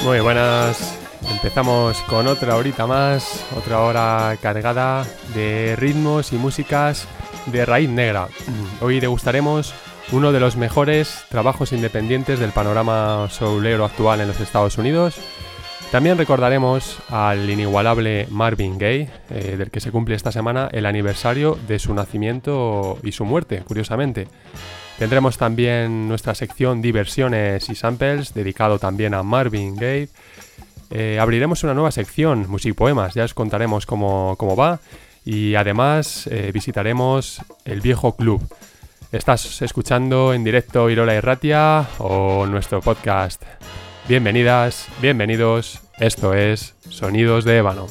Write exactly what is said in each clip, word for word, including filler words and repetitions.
Muy buenas, empezamos con otra horita más, otra hora cargada de ritmos y músicas de raíz negra. Hoy degustaremos uno de los mejores trabajos independientes del panorama soulero actual en los Estados Unidos. También recordaremos al inigualable Marvin Gaye, eh, del que se cumple esta semana el aniversario de su nacimiento y su muerte, curiosamente. Tendremos también nuestra sección Diversiones y Samples, dedicado también a Marvin Gaye. Eh, abriremos una nueva sección, Musipoemas, ya os contaremos cómo, cómo va. Y además eh, visitaremos el Viejo Club. Estás escuchando en directo Irola Irratia o nuestro podcast. Bienvenidas, bienvenidos, esto es Sonidos de Ébano.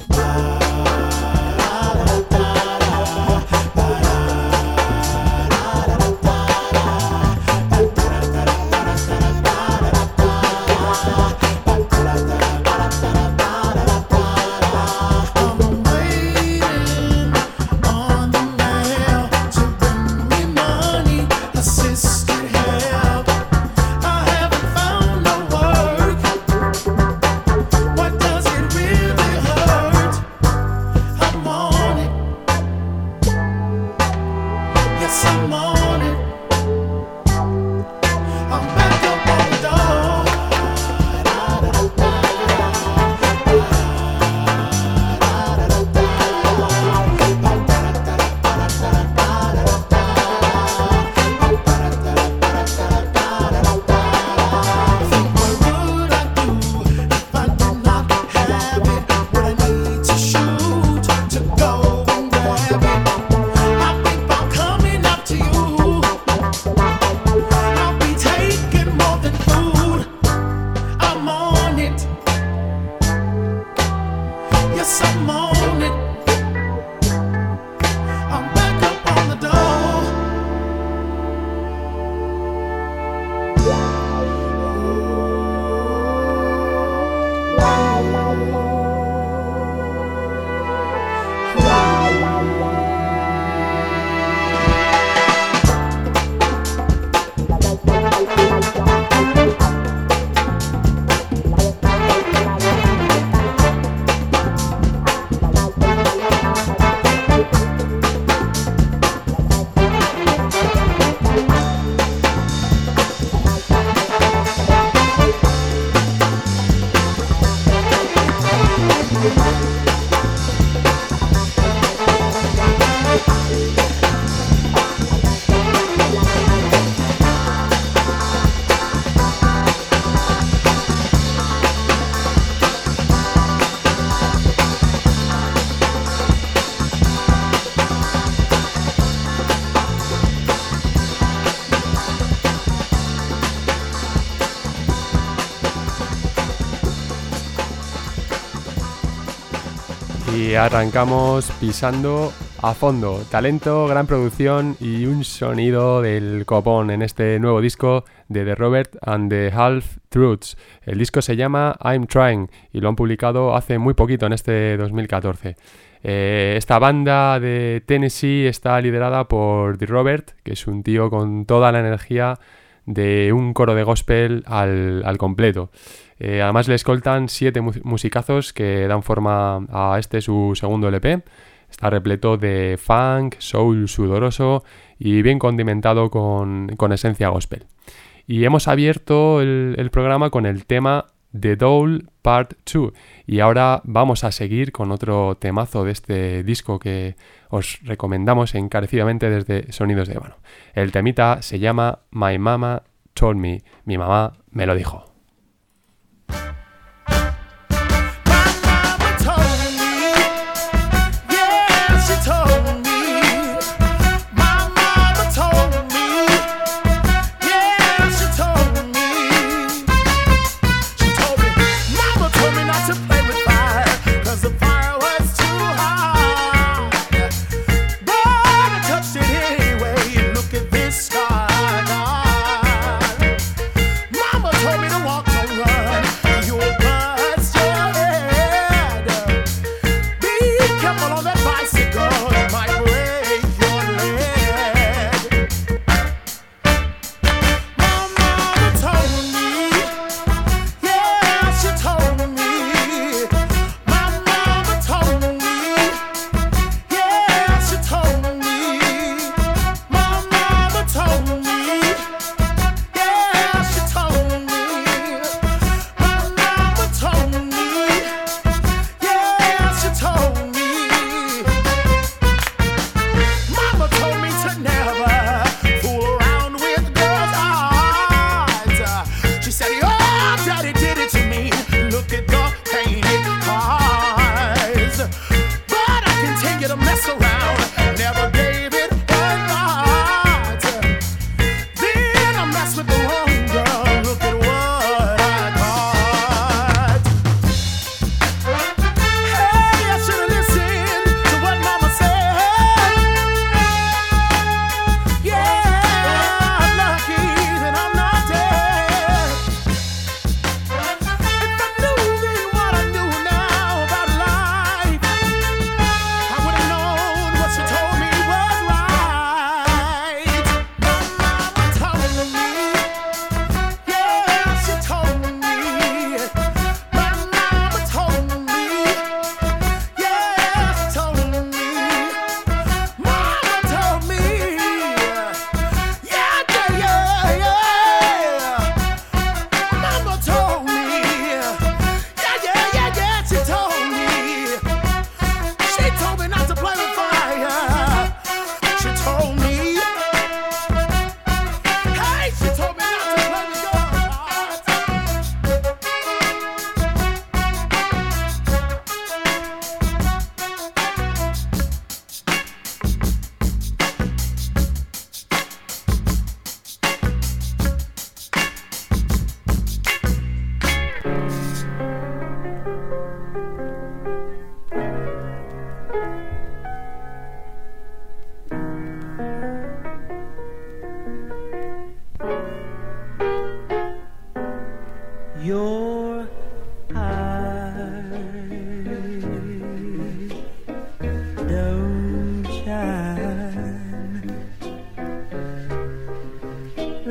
Y arrancamos pisando a fondo, talento, gran producción y un sonido del copón en este nuevo disco de The Robert and the Half Truths. El disco se llama I'm Trying y lo han publicado hace muy poquito, en este dos mil catorce. Eh, esta banda de Tennessee está liderada por The Robert, que es un tío con toda la energía de un coro de gospel al, al completo. Eh, además le escoltan siete mu- musicazos que dan forma a este su segundo L P. Está repleto de funk, soul sudoroso y bien condimentado con, con esencia gospel. Y hemos abierto el, el programa con el tema The Doll Part dos. Y ahora vamos a seguir con otro temazo de este disco que os recomendamos encarecidamente desde Sonidos de Ébano. El temita se llama My Mama Told Me. Mi mamá me lo dijo. Told me to walk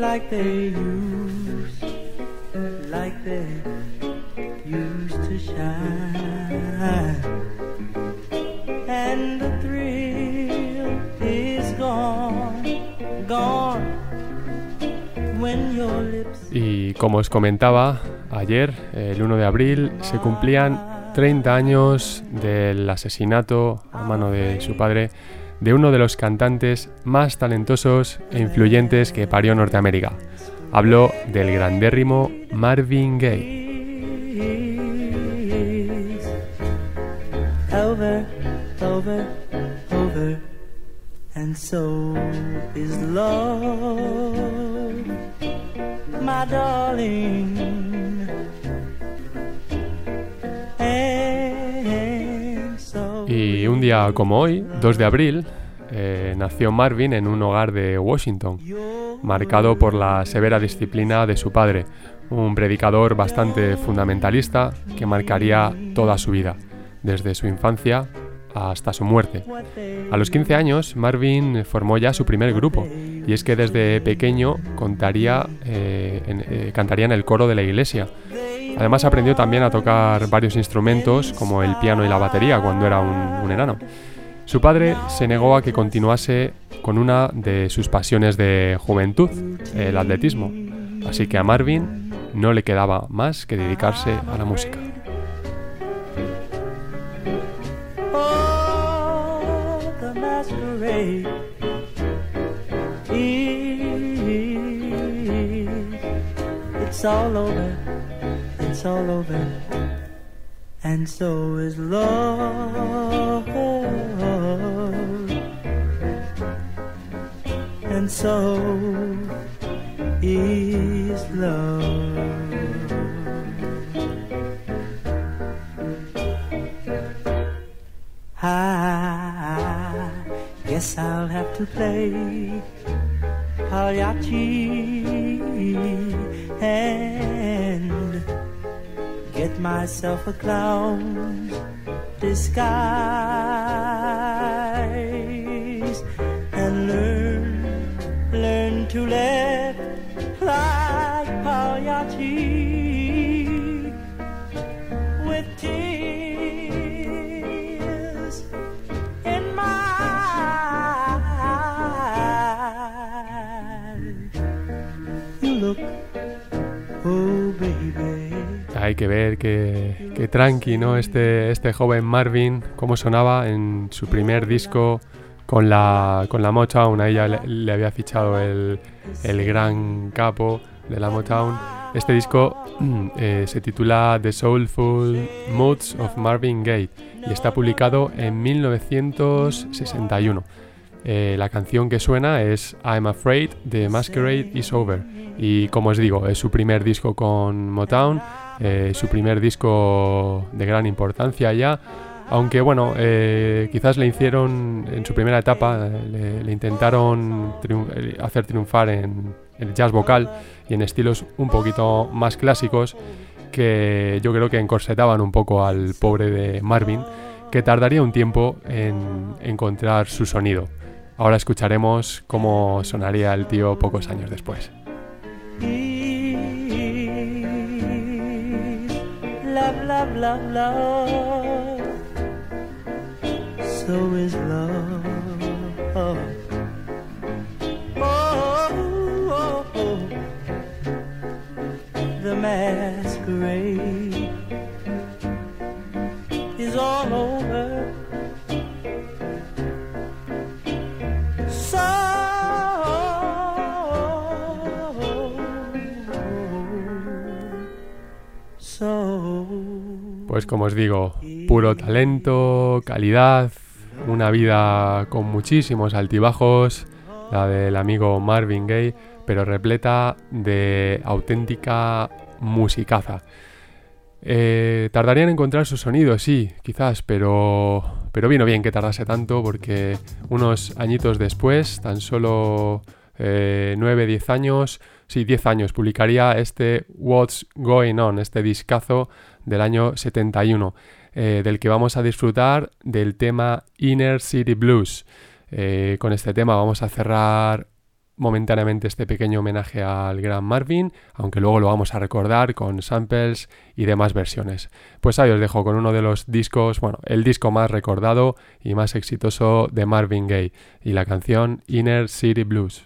like they used, like they used to shine. And the thrill is gone, gone when your lips... Y como os comentaba, ayer, el uno de abril, se cumplían treinta años del asesinato a mano de su padre de uno de los cantantes más talentosos e influyentes que parió Norteamérica. Hablo del grandérrimo Marvin Gaye. Over, over, over, and so is love, my darling. And so... Y un día como hoy, dos de abril, eh, nació Marvin en un hogar de Washington, marcado por la severa disciplina de su padre, un predicador bastante fundamentalista que marcaría toda su vida, desde su infancia hasta su muerte. A los quince años, Marvin formó ya su primer grupo, y es que desde pequeño contaría, eh, en, eh, cantaría en el coro de la iglesia. Además aprendió también a tocar varios instrumentos como el piano y la batería cuando era un, un enano. Su padre se negó a que continuase con una de sus pasiones de juventud, el atletismo, así que a Marvin no le quedaba más que dedicarse a la música. It's all over, it's all over, and so is love, and so is love. I guess I'll have to play Pagliacci and get myself a clown's disguise and learn, learn to laugh like Pagliacci with tears in my eyes. You look, oh baby. Hay que ver que, que tranqui, ¿no? Este, este joven Marvin, cómo sonaba en su primer disco con la, con la Motown. A ella le, le había fichado el, el gran capo de la Motown. Este disco eh, se titula The Soulful Moods of Marvin Gaye y está publicado en mil novecientos sesenta y uno. Eh, la canción que suena es I'm Afraid, The Masquerade Is Over, y como os digo, es su primer disco con Motown, eh, su primer disco de gran importancia ya, aunque bueno, eh, quizás le hicieron en su primera etapa, le, le intentaron triunf- hacer triunfar en el jazz vocal y en estilos un poquito más clásicos que yo creo que encorsetaban un poco al pobre de Marvin, que tardaría un tiempo en encontrar su sonido. Ahora escucharemos cómo sonaría el tío pocos años después. Love, love, love, love. So is love. Oh, oh, oh. The masquerade is all over. Pues como os digo, puro talento, calidad, una vida con muchísimos altibajos, la del amigo Marvin Gaye, pero repleta de auténtica musicaza. Eh, tardaría en encontrar su sonido, sí, quizás, pero, pero vino bien que tardase tanto porque unos añitos después, tan solo eh, nueve, diez años, sí, diez años, publicaría este What's Going On, este discazo del año setenta y uno, eh, del que vamos a disfrutar del tema Inner City Blues. Eh, con este tema vamos a cerrar momentáneamente este pequeño homenaje al gran Marvin, aunque luego lo vamos a recordar con samples y demás versiones. Pues ahí os dejo con uno de los discos, bueno, el disco más recordado y más exitoso de Marvin Gaye y la canción Inner City Blues.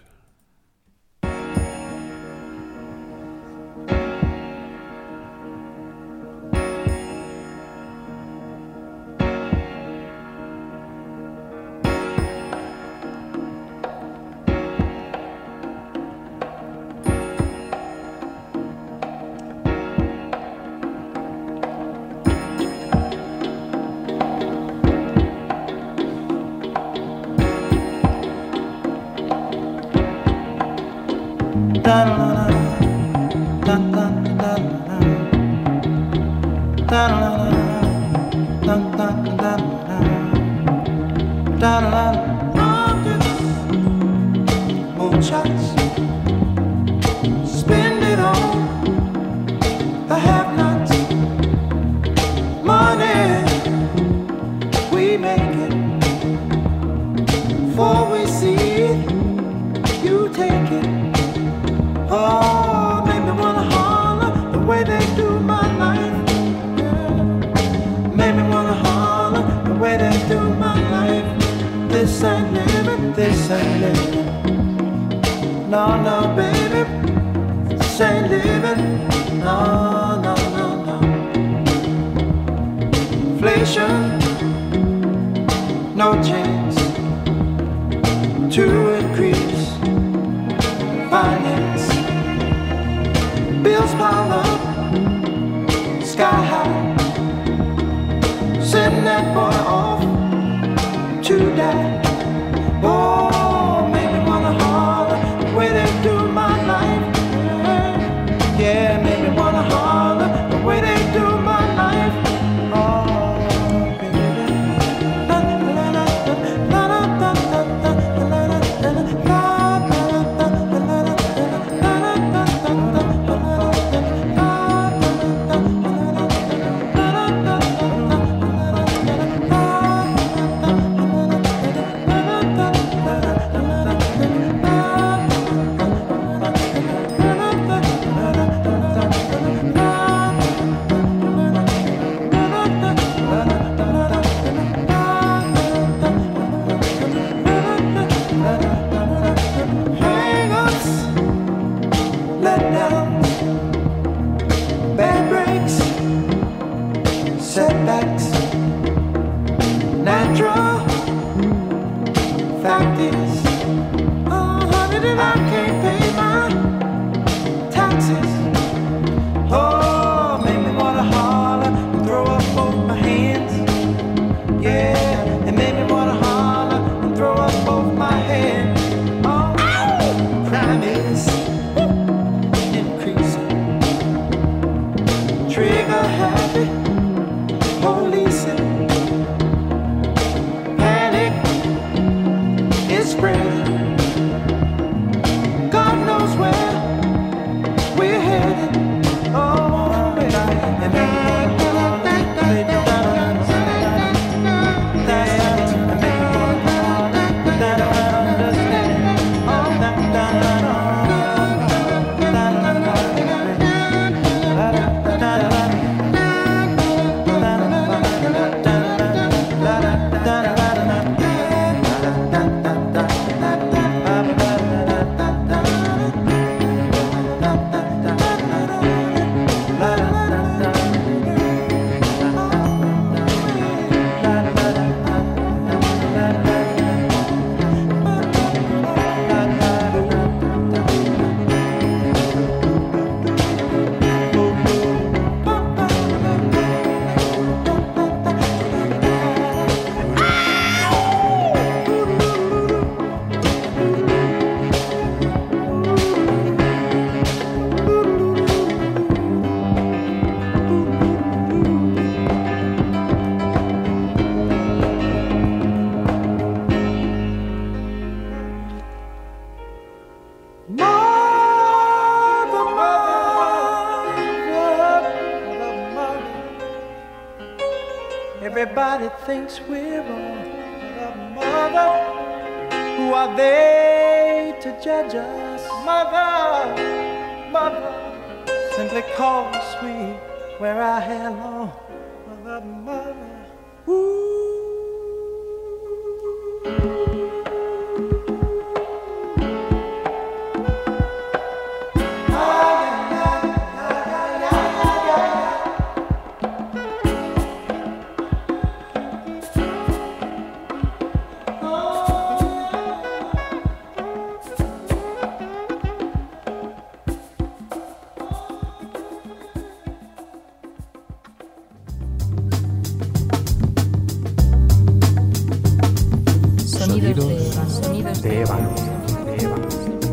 Everybody thinks we're wrong. But mother, who are they to to judge us. Mother, mother, simply call me sweet where I hair long. Mother, mother, ooh. Sonidos de ébano. De ébano.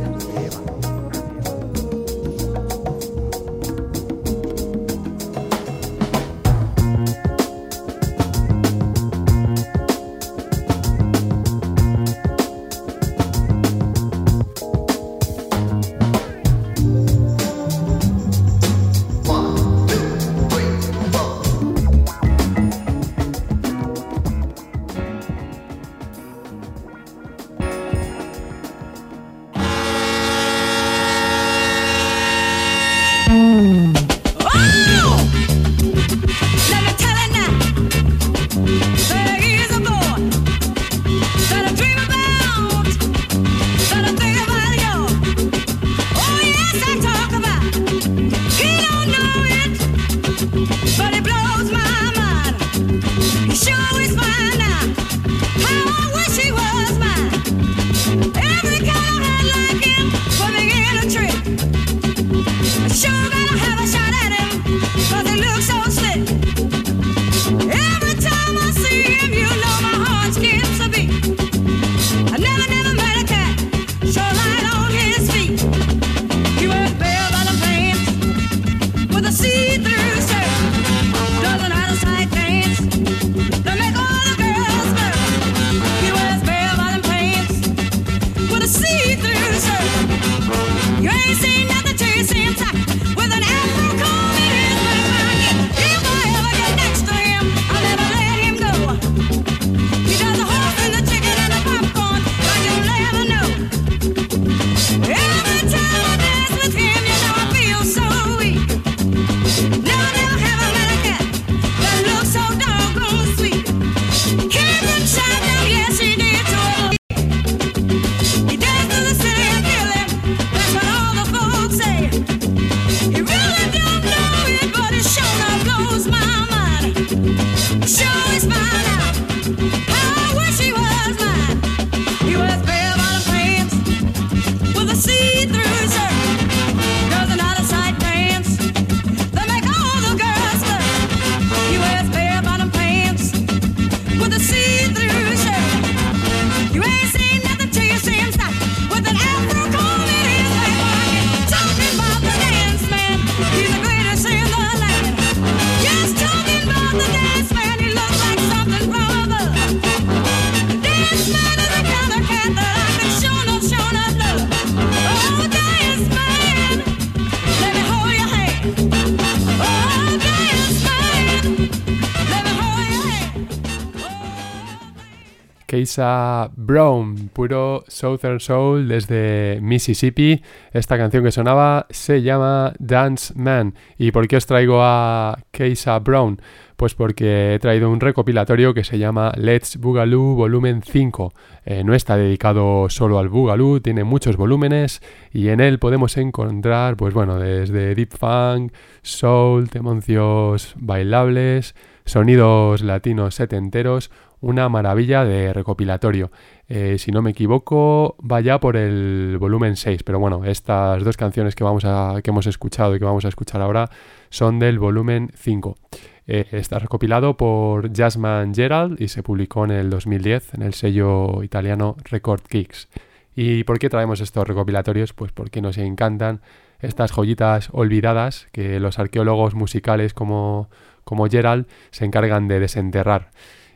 Keisha Brown, puro Southern Soul desde Mississippi. Esta canción que sonaba se llama Dance Man. ¿Y por qué os traigo a Keisha Brown? Pues porque he traído un recopilatorio que se llama Let's Boogaloo Volumen cinco. Eh, no está dedicado solo al Boogaloo, tiene muchos volúmenes y en él podemos encontrar, pues bueno, desde Deep Funk, Soul, temoncios bailables, sonidos latinos setenteros, una maravilla de recopilatorio. Eh, si no me equivoco, vaya por el volumen seis, pero bueno, estas dos canciones que, vamos a, que hemos escuchado y que vamos a escuchar ahora son del volumen cinco. Eh, está recopilado por Jasmine Gerald y se publicó en el dos mil diez en el sello italiano Record Kicks. ¿Y por qué traemos estos recopilatorios? Pues porque nos encantan estas joyitas olvidadas que los arqueólogos musicales como, como Gerald se encargan de desenterrar.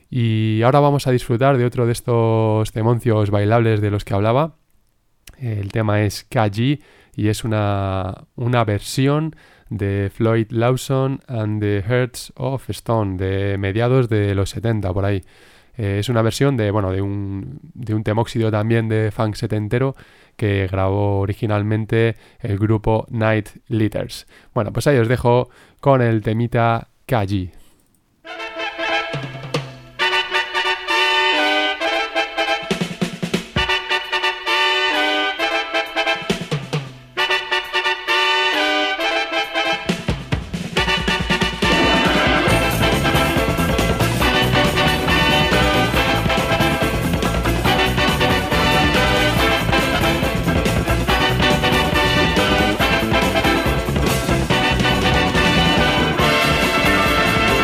Y ahora vamos a disfrutar de otro de estos temoncios bailables de los que hablaba. El tema es K G y es una, una versión de Floyd Lawson and the Hearts of Stone de mediados de los setenta por ahí. Eh, es una versión de, bueno, de un, de un temóxido también de funk setentero que grabó originalmente el grupo Night Leaders. Bueno, pues ahí os dejo con el temita K G. We'll be right back.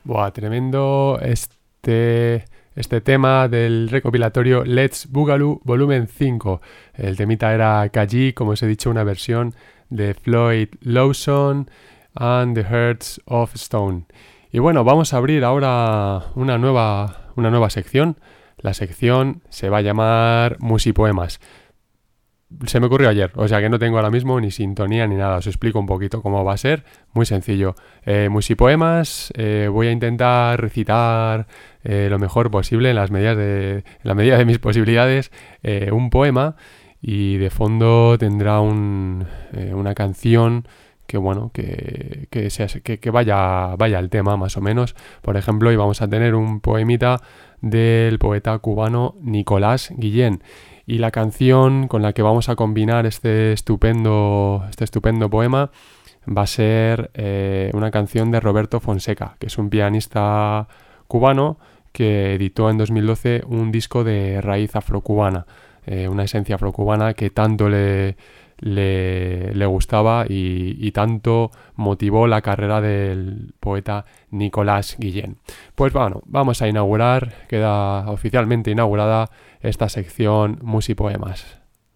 Buah, tremendo este, este tema del recopilatorio Let's Boogaloo Volumen cinco. El temita era K G, como os he dicho, una versión de Floyd Lawson and the Hearts of Stone. Y bueno, vamos a abrir ahora una nueva, una nueva sección. La sección se va a llamar Musipoemas. Se me ocurrió ayer, o sea que no tengo ahora mismo ni sintonía ni nada. Os explico un poquito cómo va a ser. Muy sencillo. Eh, musipoemas, eh, voy a intentar recitar eh, lo mejor posible en las medidas de, en la medida de mis posibilidades eh, un poema, y de fondo tendrá un, eh, una canción que bueno que, que, sea, que, que vaya, vaya al tema más o menos. Por ejemplo, hoy vamos a tener un poemita del poeta cubano Nicolás Guillén. Y la canción con la que vamos a combinar este estupendo, este estupendo poema va a ser eh, una canción de Roberto Fonseca, que es un pianista cubano que editó en dos mil doce un disco de raíz afrocubana, eh, una esencia afrocubana que tanto le, le, le gustaba y, y tanto motivó la carrera del poeta Nicolás Guillén. Pues bueno, vamos a inaugurar, queda oficialmente inaugurada esta sección Musipoemas.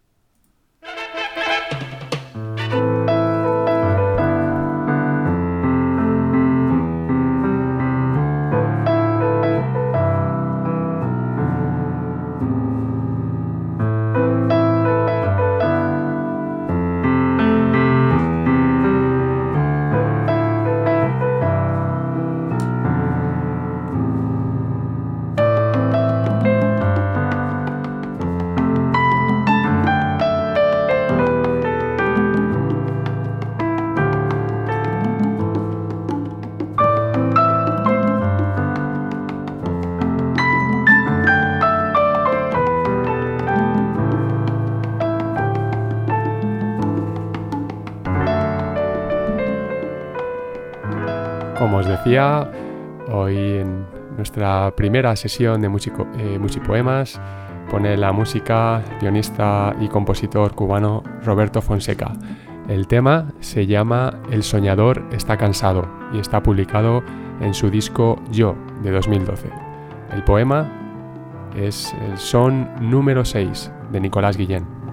Como os decía, hoy en nuestra primera sesión de musico, eh, musipoemas pone la música guionista y compositor cubano Roberto Fonseca. El tema se llama El soñador está cansado y está publicado en su disco Yo, de dos mil doce. El poema es el son número seis de Nicolás Guillén.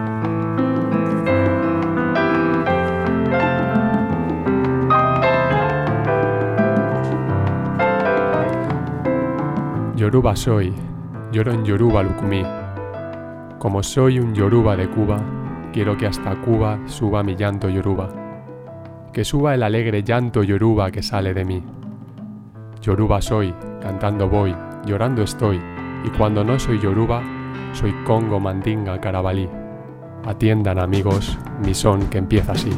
Yoruba soy, lloro en Yoruba Lucumí. Como soy un Yoruba de Cuba, quiero que hasta Cuba suba mi llanto Yoruba. Que suba el alegre llanto Yoruba que sale de mí. Yoruba soy, cantando voy, llorando estoy, y cuando no soy Yoruba, soy Congo, Mandinga, Carabalí. Atiendan amigos, mi son que empieza así.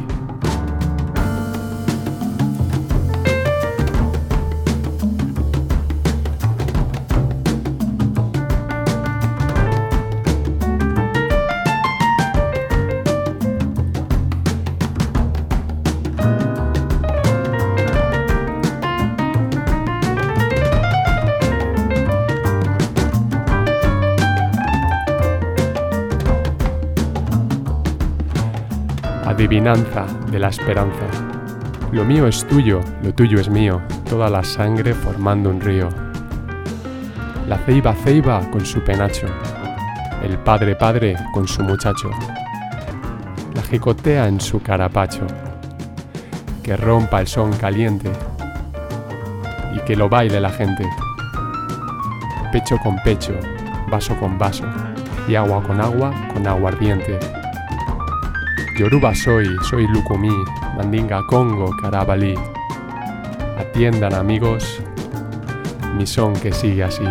Adivinanza de la esperanza. Lo mío es tuyo, lo tuyo es mío, toda la sangre formando un río. La ceiba ceiba con su penacho, el padre padre con su muchacho. La jicotea en su carapacho, que rompa el son caliente y que lo baile la gente. Pecho con pecho, vaso con vaso y agua con agua con aguardiente. Yoruba soy, soy Lucumí, Mandinga, Congo, Carabalí. Atiendan amigos, mi son que sigue así.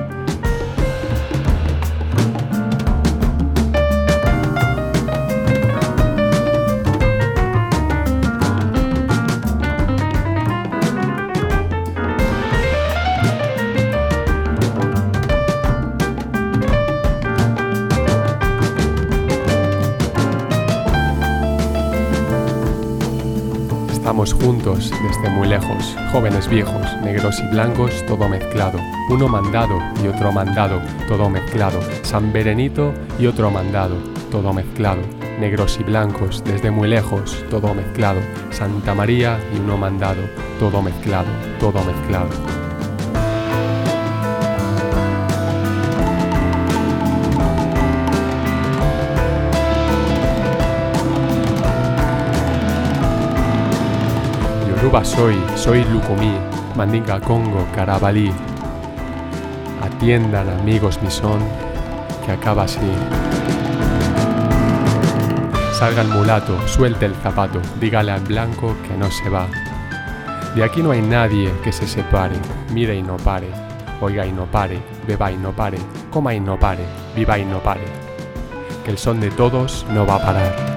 Estamos juntos desde muy lejos, jóvenes viejos, negros y blancos, todo mezclado. Uno mandado y otro mandado, todo mezclado. San Berenito y otro mandado, todo mezclado. negros y blancos, desde muy lejos, todo mezclado, Santa María y uno mandado, todo mezclado, todo mezclado. Yoruba soy, soy Lucumí, Mandinga Congo, Carabalí. Atiendan amigos mi son, que acaba así. Salga el mulato, suelte el zapato, dígale al blanco que no se va. De aquí no hay nadie que se separe, mire y no pare, oiga y no pare, beba y no pare, coma y no pare, viva y no pare. Que el son de todos no va a parar.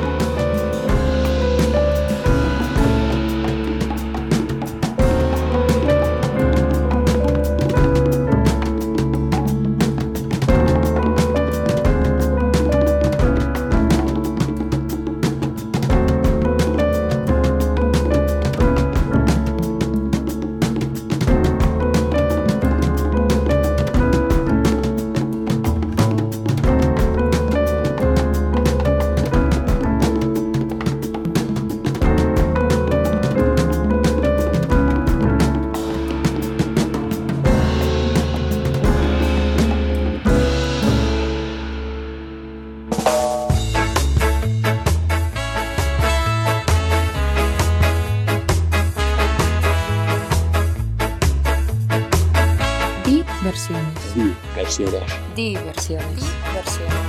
Diversiones. Diversiones. Diversiones. Diversiones.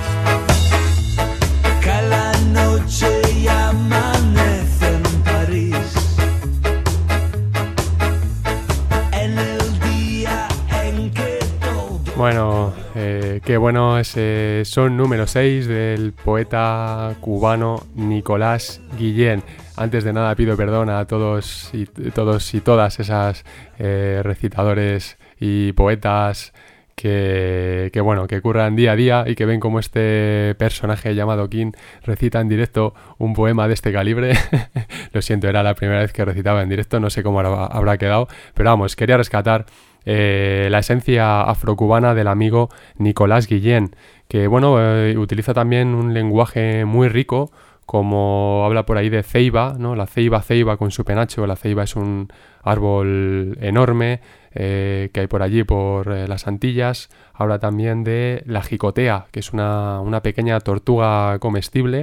Cada noche y amanece en París. En el día en que todo... Bueno, eh, qué bueno ese son número seis del poeta cubano Nicolás Guillén. Antes de nada pido perdón a todos y, todos y todas esas eh, recitadores y poetas que, que bueno, que curran día a día y que ven como este personaje llamado King recita en directo un poema de este calibre. Lo siento, era la primera vez que recitaba en directo, no sé cómo habrá, habrá quedado, pero vamos, quería rescatar eh, la esencia afrocubana del amigo Nicolás Guillén, que bueno, eh, utiliza también un lenguaje muy rico, como habla por ahí de ceiba, ¿no? La ceiba, ceiba con su penacho. La ceiba es un árbol enorme eh, que hay por allí, por eh, las Antillas. Habla también de la jicotea, que es una, una pequeña tortuga comestible.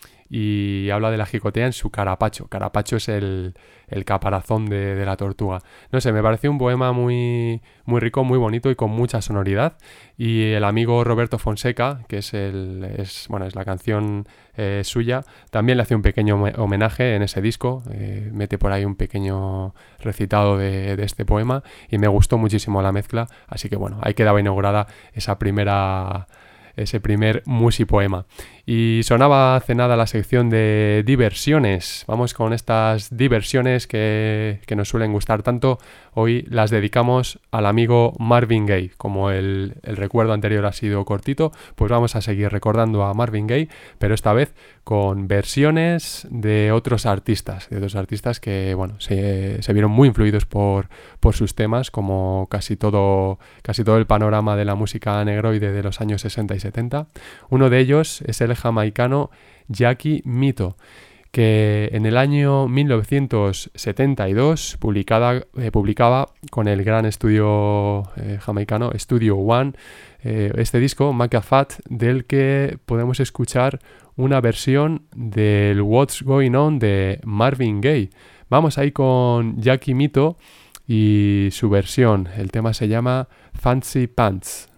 Y habla de la jicotea en su carapacho. Carapacho es el, el caparazón de, de la tortuga. No sé, me pareció un poema muy, muy rico, muy bonito y con mucha sonoridad. Y el amigo Roberto Fonseca, que es, el, es, bueno, es la canción eh, suya, también le hace un pequeño homenaje en ese disco. Eh, mete por ahí un pequeño recitado de, de este poema y me gustó muchísimo la mezcla. Así que bueno, ahí quedaba inaugurada esa primera... ese primer musipoema. Y sonaba hace nada la sección de diversiones. Vamos con estas diversiones que, que nos suelen gustar tanto. Hoy las dedicamos al amigo Marvin Gaye. Como el, el recuerdo anterior ha sido cortito, pues vamos a seguir recordando a Marvin Gaye, pero esta vez con versiones de otros artistas, de otros artistas que bueno, se, se vieron muy influidos por, por sus temas, como casi todo, casi todo el panorama de la música negroide de los años sesenta y setenta. Uno de ellos es el jamaicano Jackie Mito, que en el año mil novecientos setenta y dos publicada, eh, publicaba con el gran estudio eh, jamaicano Studio One eh, este disco Macafat, del que podemos escuchar una versión del What's Going On de Marvin Gaye. Vamos ahí con Jackie Mito y su versión. El tema se llama Fancy Pants.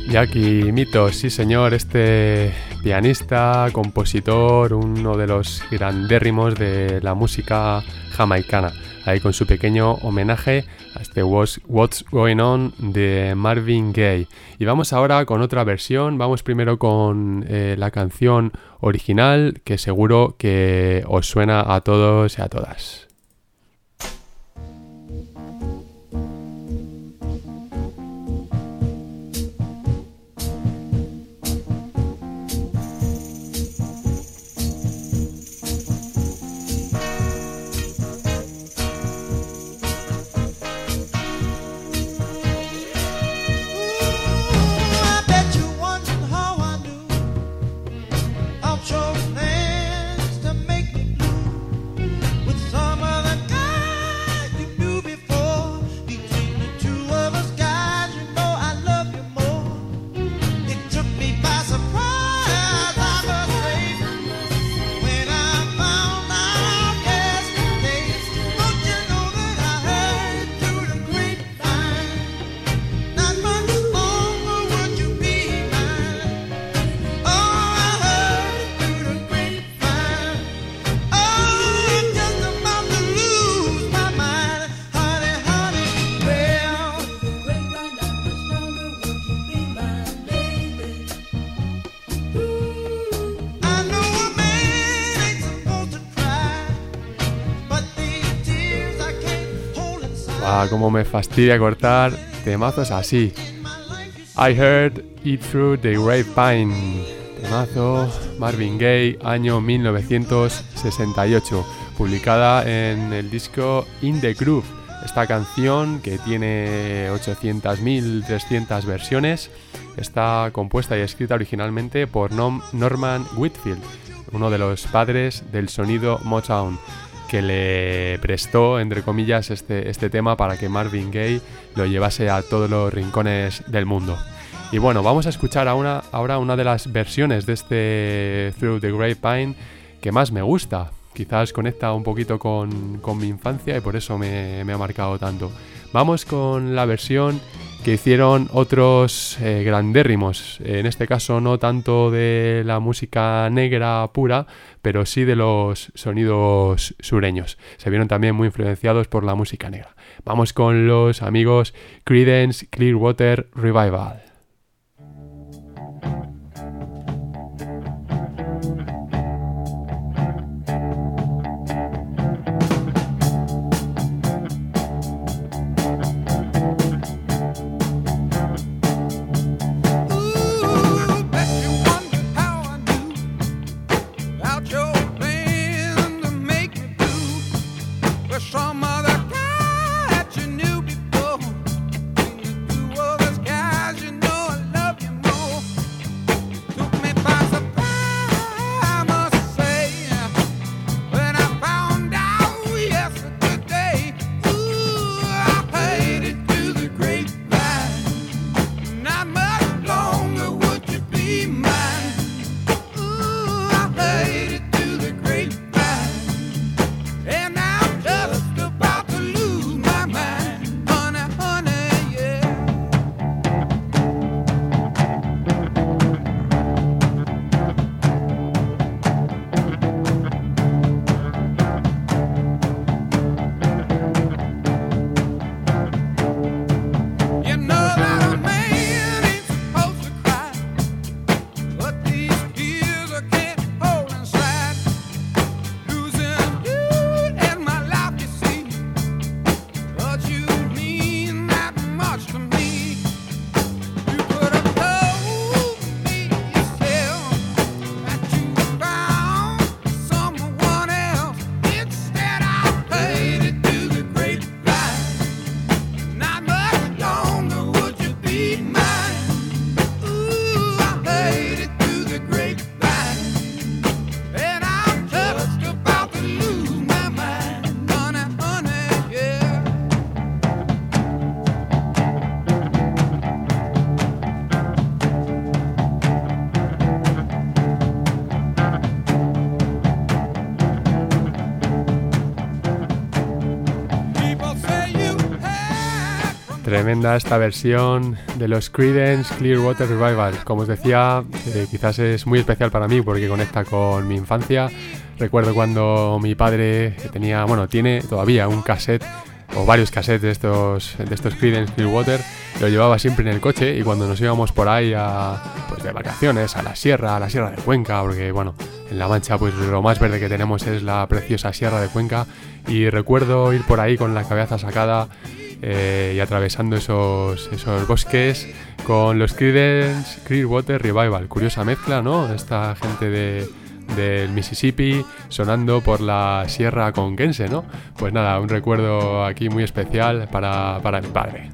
Jackie Mitos, sí señor, este pianista, compositor, uno de los grandérrimos de la música jamaicana, ahí con su pequeño homenaje a este What's Going On de Marvin Gaye. Y vamos ahora con otra versión, vamos primero con eh, la canción original, que seguro que os suena a todos y a todas. Ah, cómo me fastidia cortar temazos así. I Heard It Through the Grapevine. Temazo, Marvin Gaye, año mil novecientos sesenta y ocho. Publicada en el disco In the Groove. Esta canción, que tiene ochocientas mil trescientas versiones, está compuesta y escrita originalmente por Norman Whitfield, uno de los padres del sonido Motown, que le prestó, entre comillas, este, este tema para que Marvin Gaye lo llevase a todos los rincones del mundo. Y bueno, vamos a escuchar a una, ahora una de las versiones de este Through the Grapevine que más me gusta. Quizás conecta un poquito con, con mi infancia y por eso me, me ha marcado tanto. Vamos con la versión que hicieron otros eh, grandérrimos, en este caso no tanto de la música negra pura, pero sí de los sonidos sureños. Se vieron también muy influenciados por la música negra. Vamos con los amigos Creedence Clearwater Revival. Some other guy that you knew before, you knew all those guys you know. Tremenda esta versión de los Creedence Clearwater Revival. Como os decía, eh, quizás es muy especial para mí porque conecta con mi infancia. Recuerdo cuando mi padre tenía, bueno, tiene todavía un cassette o varios cassettes de estos, de estos Creedence Clearwater. Lo llevaba siempre en el coche y cuando nos íbamos por ahí a, pues de vacaciones a la sierra, a la sierra de Cuenca, porque bueno, en La Mancha pues lo más verde que tenemos es la preciosa sierra de Cuenca, y recuerdo ir por ahí con la cabeza sacada eh, y atravesando esos, esos bosques con los Creedence Clearwater Revival. Curiosa mezcla, ¿no? Esta gente de del Mississippi sonando por la sierra conquense, ¿no? Pues nada, un recuerdo aquí muy especial para, para mi padre.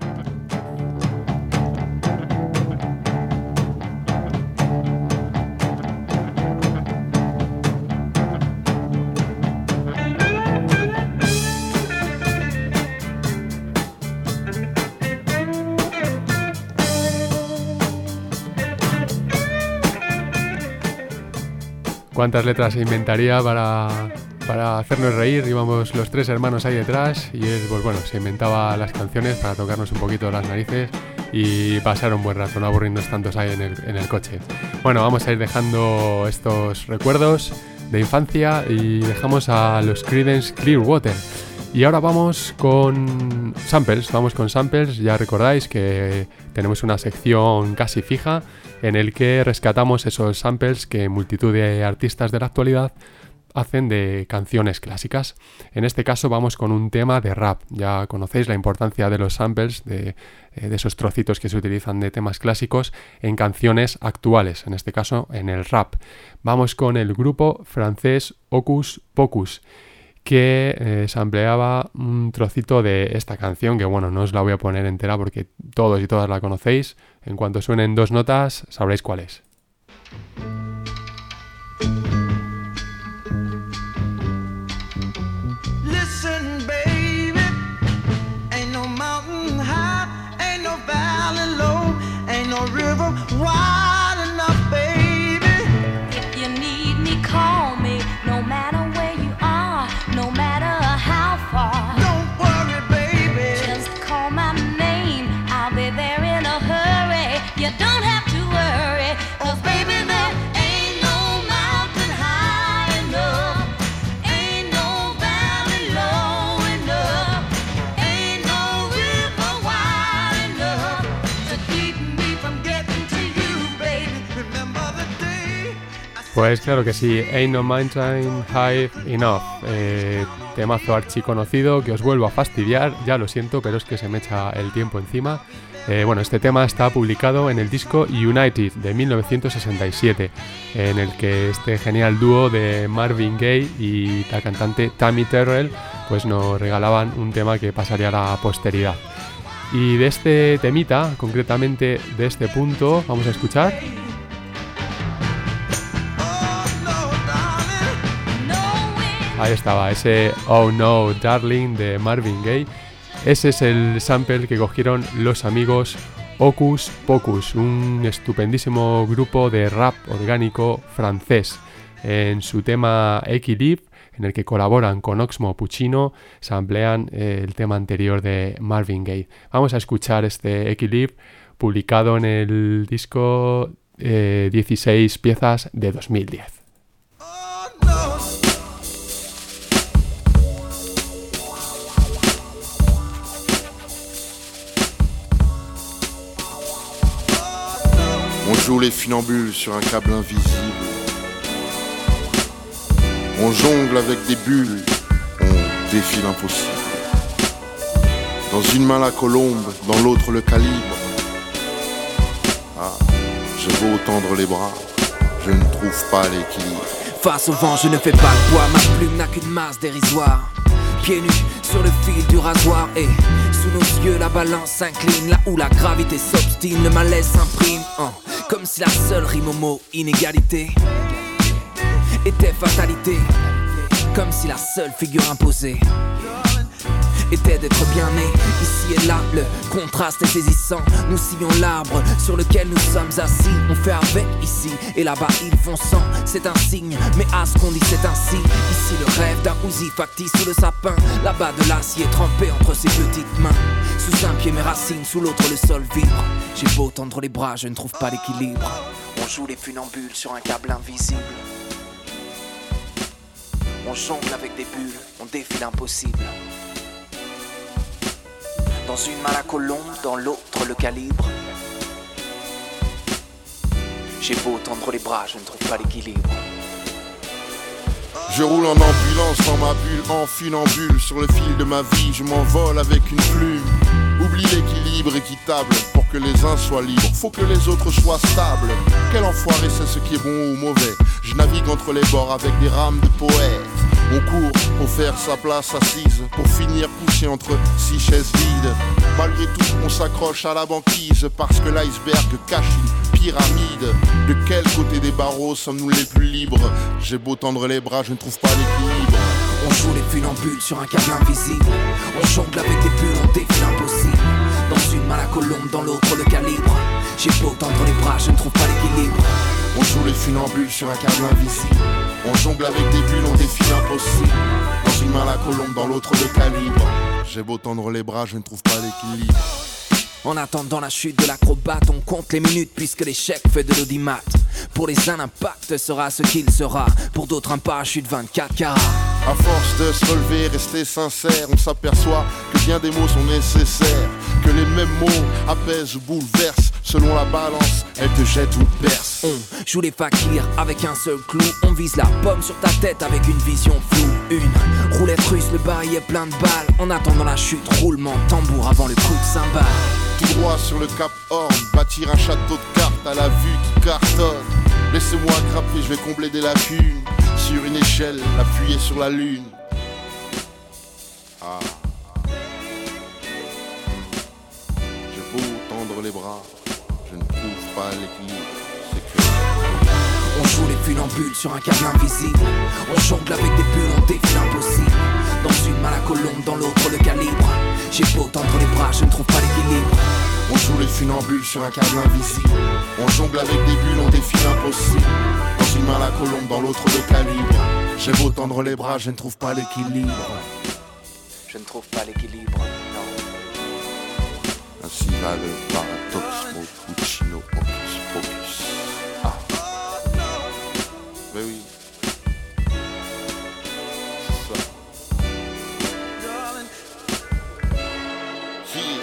¿Cuántas letras se inventaría para, para hacernos reír? Íbamos los tres hermanos ahí detrás y él, pues bueno, se inventaba las canciones para tocarnos un poquito las narices y pasar un buen rato, no aburrirnos tantos ahí en el, en el coche. Bueno, vamos a ir dejando estos recuerdos de infancia y dejamos a los Creedence Clearwater. Y ahora vamos con samples, vamos con samples. Ya recordáis que tenemos una sección casi fija en el que rescatamos esos samples que multitud de artistas de la actualidad hacen de canciones clásicas. En este caso vamos con un tema de rap. Ya conocéis la importancia de los samples, de, de esos trocitos que se utilizan de temas clásicos en canciones actuales, en este caso en el rap. Vamos con el grupo francés Hocus Pocus, que eh, sampleaba un trocito de esta canción, que bueno, no os la voy a poner entera porque todos y todas la conocéis. En cuanto suenen dos notas, sabréis cuál es. Listen, baby, ain't no mountain high, ain't no valley low, ain't no river wide enough, baby. If you need me, call me, no matter where you are, no matter how far. Don't worry, baby, Just call my name, I'll be there in a hurry. You don't have to worry, 'cause baby, there ain't no mountain high enough, ain't no valley low enough, ain't no river wide enough to keep me from getting to you, baby. remember the day I Pues claro que sí, Ain't No Mountain High Enough, eh, temazo archiconocido que os vuelvo a fastidiar, ya lo siento, pero es que se me echa el tiempo encima. Eh, bueno, este tema está publicado en el disco United de mil novecientos sesenta y siete, en el que este genial dúo de Marvin Gaye y la cantante Tammy Terrell pues nos regalaban un tema que pasaría a la posteridad. Y de este temita, concretamente de este punto, vamos a escuchar. Ahí estaba, ese Oh No Darling de Marvin Gaye. Ese es el sample que cogieron los amigos Hocus Pocus, un estupendísimo grupo de rap orgánico francés. En su tema Equilibre, en el que colaboran con Oxmo Puccino, samplean eh, el tema anterior de Marvin Gaye. Vamos a escuchar este Equilibre, publicado en el disco eh, dieciséis piezas de dos mil diez. On joue les funambules sur un câble invisible. On jongle avec des bulles, on défie l'impossible. Dans une main la colombe, dans l'autre le calibre. Ah, je veux tendre les bras, je ne trouve pas l'équilibre. Face au vent, je ne fais pas le poids, ma plume n'a qu'une masse dérisoire. Pieds nus sur le fil du rasoir et sous nos yeux la balance s'incline. Là où la gravité s'obstine, le malaise s'imprime hein, comme si la seule rime au mot inégalité était fatalité. Comme si la seule figure imposée était d'être bien né. Ici et là, le contraste est saisissant. Nous sillons l'arbre sur lequel nous sommes assis. On fait avec ici et là-bas ils font sans. C'est un signe, mais à ce qu'on dit c'est ainsi. Ici le rêve d'un Uzi factice sous le sapin. Là-bas de l'acier trempé entre ses petites mains. Sous un pied mes racines, sous l'autre le sol vibre. J'ai beau tendre les bras, je ne trouve pas l'équilibre. On joue les funambules sur un câble invisible. On jongle avec des bulles, on défie l'impossible. Dans une main la colombe, dans l'autre le calibre. J'ai beau tendre les bras, je ne trouve pas l'équilibre. Je roule en ambulance dans ma bulle, en funambule. Sur le fil de ma vie, je m'envole avec une plume. Oublie l'équilibre équitable, pour que les uns soient libres, faut que les autres soient stables. Quel enfoiré c'est ce qui est bon ou mauvais. Je navigue entre les bords avec des rames de poètes. On court pour faire sa place assise, pour finir couché entre six chaises vides. Malgré tout, on s'accroche à la banquise, parce que l'iceberg cache une pyramide. De quel côté des barreaux sommes-nous les plus libres? J'ai beau tendre les bras, je ne trouve pas l'équilibre. On joue les funambules sur un câble invisible. On jongle avec des bulles, on défie l'impossible. Dans une main la colombe, dans l'autre le calibre. J'ai beau tendre les bras, je ne trouve pas l'équilibre. On joue les funambules sur un câble invisible. On jongle avec des bulles, on défie l'impossible. Dans une main la colombe, dans l'autre le calibre. J'ai beau tendre les bras, je ne trouve pas l'équilibre. En attendant la chute de l'acrobate, on compte les minutes puisque l'échec fait de l'audimat. Pour les uns, l'impact sera ce qu'il sera. Pour d'autres, un parachute vingt-quatre carats. À force de se relever, rester sincère, on s'aperçoit que bien des mots sont nécessaires. Que les mêmes mots apaisent ou bouleversent. Selon la balance, elle te jette ou te berce. On joue les fakirs avec un seul clou. On vise la pomme sur ta tête avec une vision floue. Une roulette russe, le barillet plein de balles. En attendant la chute, roulement de tambour avant le coup de cymbale. Tout droit sur le Cap Horn, bâtir un château de cartes à la vue qui cartonne. Laissez-moi grimper, je vais combler des lacunes. Sur une échelle, appuyée sur la lune. Ah. J'ai beau tendre les bras, je ne trouve pas l'équilibre. C'est que... On joue les funambules sur un câble invisible. On jongle avec des bulles, on défie l'impossible. Dans une main la colombe, dans l'autre le calibre. J'ai beau tendre les bras, je ne trouve pas l'équilibre. On joue les funambules sur un câble invisible. On jongle avec des bulles, on défie l'impossible. Dans une main la colombe, dans l'autre le calibre. J'ai beau tendre les bras, je ne trouve pas l'équilibre. Je ne trouve pas l'équilibre, non. Ainsi va le paradoxe, mon Puccino, Hocus Pocus. Ah. Mais oui. C'est ça. Qui?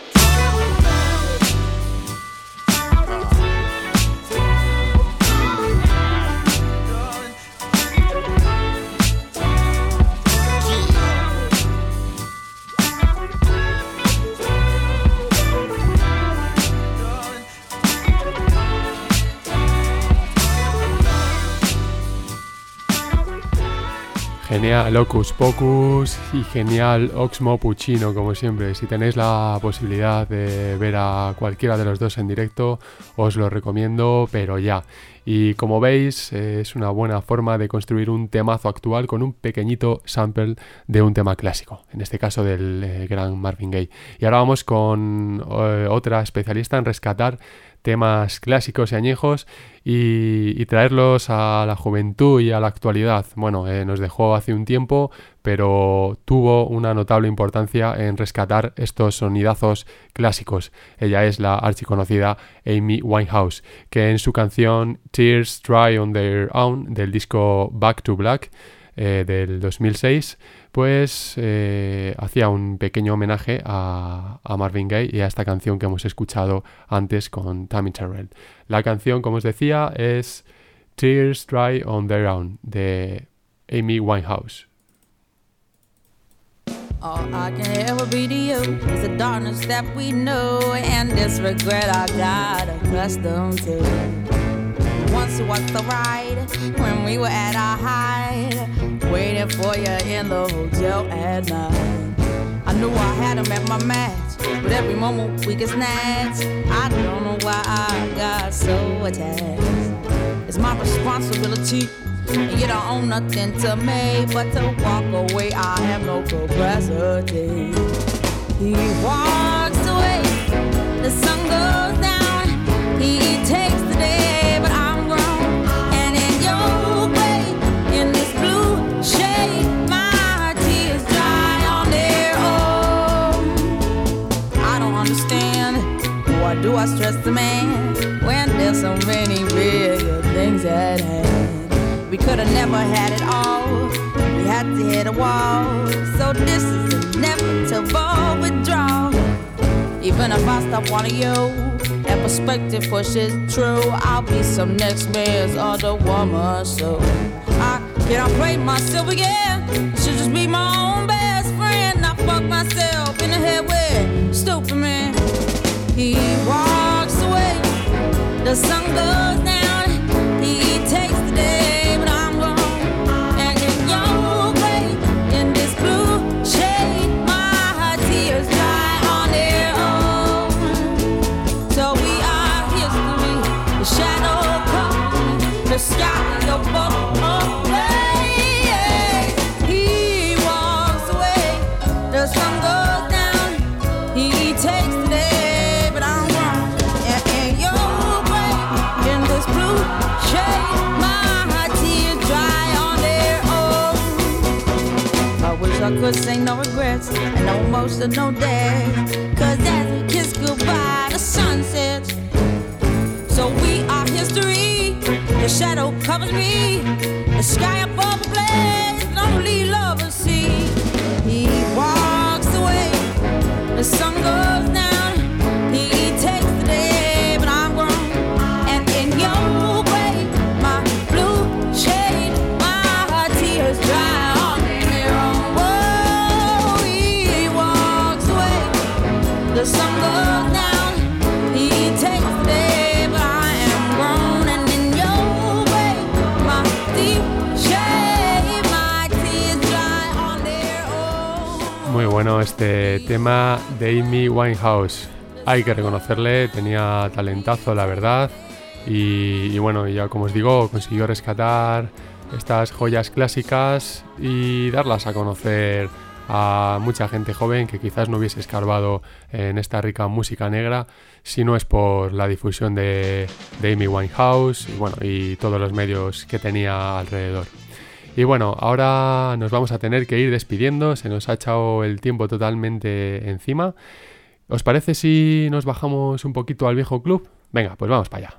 Genial Hocus Pocus y genial Oxmo Puccino, como siempre. Si tenéis la posibilidad de ver a cualquiera de los dos en directo, os lo recomiendo, pero ya. Y como veis, es una buena forma de construir un temazo actual con un pequeñito sample de un tema clásico, en este caso del eh, gran Marvin Gaye. Y ahora vamos con eh, otra especialista en rescatar temas clásicos y añejos y, y traerlos a la juventud y a la actualidad. Bueno, eh, nos dejó hace un tiempo, pero tuvo una notable importancia en rescatar estos sonidazos clásicos. Ella es la archiconocida Amy Winehouse, que en su canción Tears Dry on Their Own del disco Back to Black eh, del dos mil seis, pues eh, hacía un pequeño homenaje a, a Marvin Gaye y a esta canción que hemos escuchado antes con Tammy Terrell. La canción, como os decía, es Tears Dry on Their Own de Amy Winehouse. All I can ever be to you is the darkness that we know and this regret I got accustomed to. Once it was the ride when we were at our height, waiting for you in the hotel at night. I knew I had him at my match, but every moment we get snatched. I don't know why I got so attached. It's my responsibility And you don't own nothing to me but to walk away. I have no capacity. He walks away, the sun goes down. He takes the day, but I'm grown. And in your way, in this blue shade, my tears dry on their own. I don't understand, why do I stress the man when there's so many real things at hand? We could have never had it all, we had to hit a wall. So this is inevitable withdrawal. Even if I stop wanting you, and perspective pushes true, I'll be some next man's other woman. So I can't play myself again. I should just be my own best friend. I fuck myself in the head with stupid man. He walks away, the sun goes down. He takes the day, but I'm gone. And in your way, in this blue shade, my tears dry on their own. So we are history, the shadow comes, the sky above away. He walks away, the sun goes down. He takes the day, but I'm gone. And in your way, in this blue shade, my tears dry on their own. I wish I could say no regrets and no emotion, no day. Cause as we kiss goodbye, the sun sets. So we are history, the shadow covers me, the sky above the blaze, lonely lovers see. He walks away, the sun goes down. He takes the day, but I'm grown. And in your way, my blue shade, my tears dry on their own. Whoa, he walks away, the sun goes down. He takes the day, but I am grown. And in your way, my deep shade, my tears dry on their own. Muy bueno este tema de Amy Winehouse. Hay que reconocerle, tenía talentazo, la verdad. Y, y bueno, ya como os digo, consiguió rescatar estas joyas clásicas y darlas a conocer a mucha gente joven que quizás no hubiese escarbado en esta rica música negra si no es por la difusión de, de Amy Winehouse y, bueno, y todos los medios que tenía alrededor. Y bueno, ahora nos vamos a tener que ir despidiendo, se nos ha echado el tiempo totalmente encima. ¿Os parece si nos bajamos un poquito al viejo club? Venga, pues vamos para allá.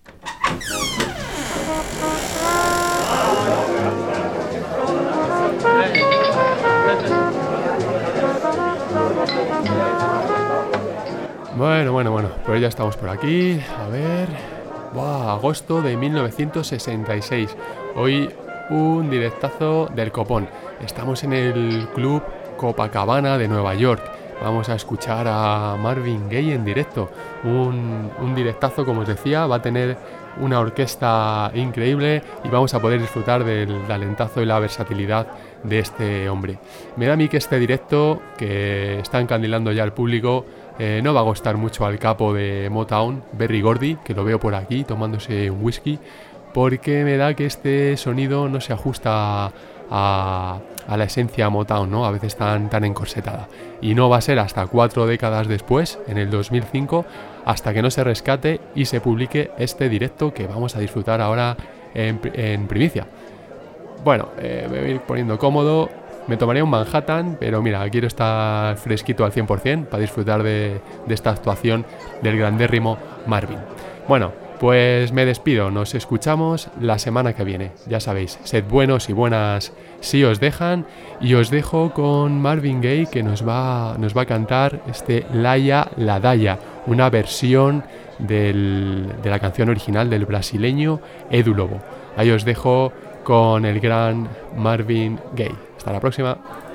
Bueno, bueno, bueno, pues ya estamos por aquí. A ver... ¡Buah! Agosto de mil novecientos sesenta y seis. Hoy un directazo del copón. Estamos en el Club Copacabana de Nueva York. Vamos a escuchar a Marvin Gaye en directo. Un, un directazo, como os decía, va a tener una orquesta increíble y vamos a poder disfrutar del talentazo y la versatilidad de este hombre. Me da a mí que este directo, que está encandilando ya al público, eh, no va a gustar mucho al capo de Motown, Berry Gordy, que lo veo por aquí tomándose un whisky, porque me da que este sonido no se ajusta a, a la esencia Motown, ¿no? A veces tan, tan encorsetada. Y no va a ser hasta cuatro décadas después, en el dos mil cinco, hasta que no se rescate y se publique este directo que vamos a disfrutar ahora en, en primicia. Bueno, eh, me voy a ir poniendo cómodo. Me tomaría un Manhattan, pero mira, quiero estar fresquito al cien por ciento para disfrutar de, de esta actuación del grandérrimo Marvin. Bueno, pues me despido, nos escuchamos la semana que viene. Ya sabéis, sed buenos y buenas si os dejan. Y os dejo con Marvin Gaye, que nos va, nos va a cantar este Laia Ladaya, una versión del, de la canción original del brasileño Edu Lobo. Ahí os dejo con el gran Marvin Gaye. Hasta la próxima.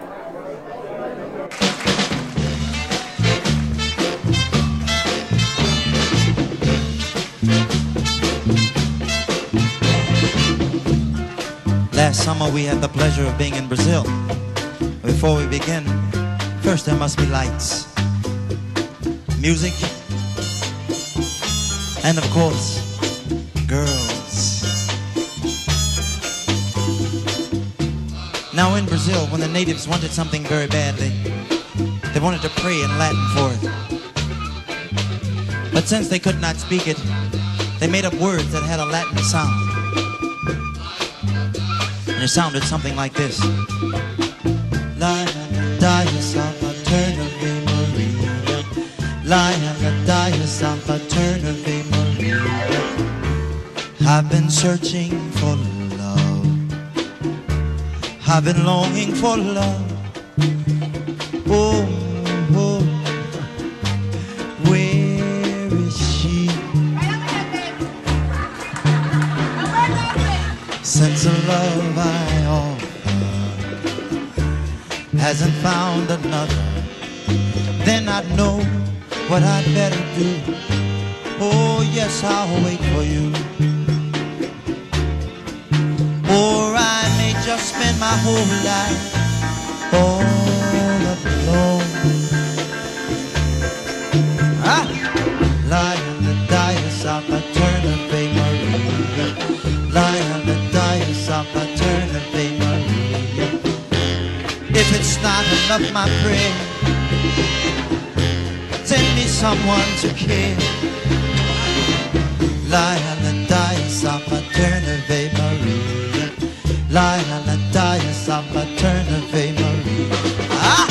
Last summer we had the pleasure of being in Brazil. Before we begin, first there must be lights, music, and of course, girls. Now in Brazil, when the natives wanted something very badly, they wanted to pray in Latin for it. But since they could not speak it, they made up words that had a Latin sound. And it sounded something like this. Dias of Paterna Maria, Lion Dias of Paterna Maria. I've been searching for love, I've been longing for love. Oh, oh, where is she? Since the love I offer hasn't found another, then I'd know what I'd better do. Oh yes, I'll wait for you, or I may just spend my whole life all alone. Ah, Lion the Dias of Paterna Maria, Lion the Dias of Paterna Maria. If it's not enough, my prayer, send me someone to care. Lion the Dias of Paterna Maria, Lion the Dias of Paterna Maria. Ah!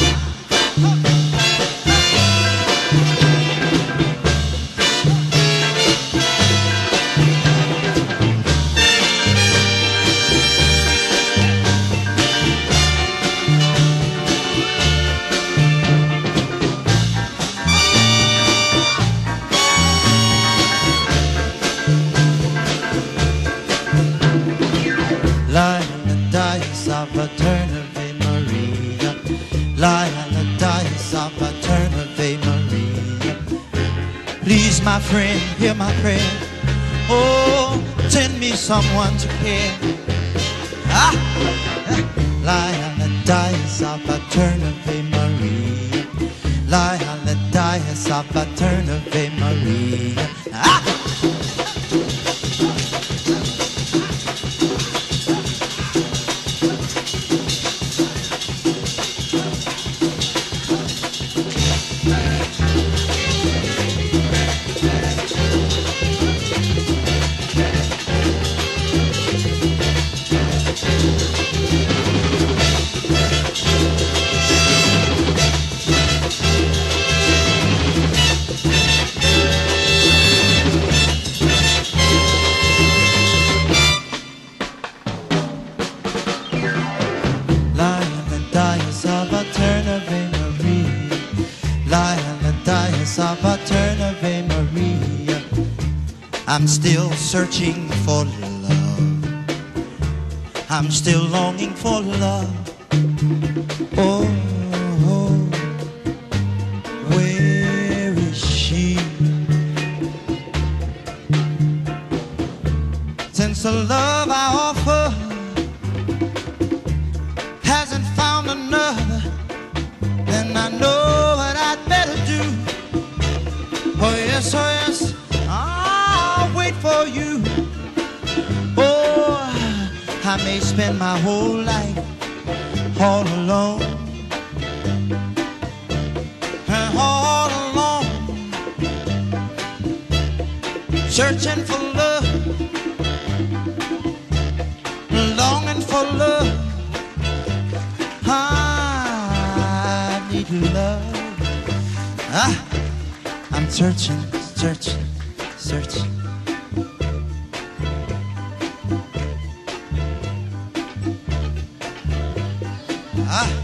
Lion the Dias of Paterna Maria, Lion the Dias of Paterna Maria. Please, my friend, hear my prayer. Oh, send me someone to care. Ah, Lion the Dias of Paterna Maria, Lion the Dias of Paterna Maria. Ah. I'm still searching for love, I'm still longing for love. Oh, oh, where is she? Since the love I offer hasn't found another, then I know what I'd better do. Oh yes, oh yes, I'll wait for you. Oh, I may spend my whole life all alone, and all alone, searching for love, longing for love. I need love. Ah, I'm searching, searching, searching. Ah.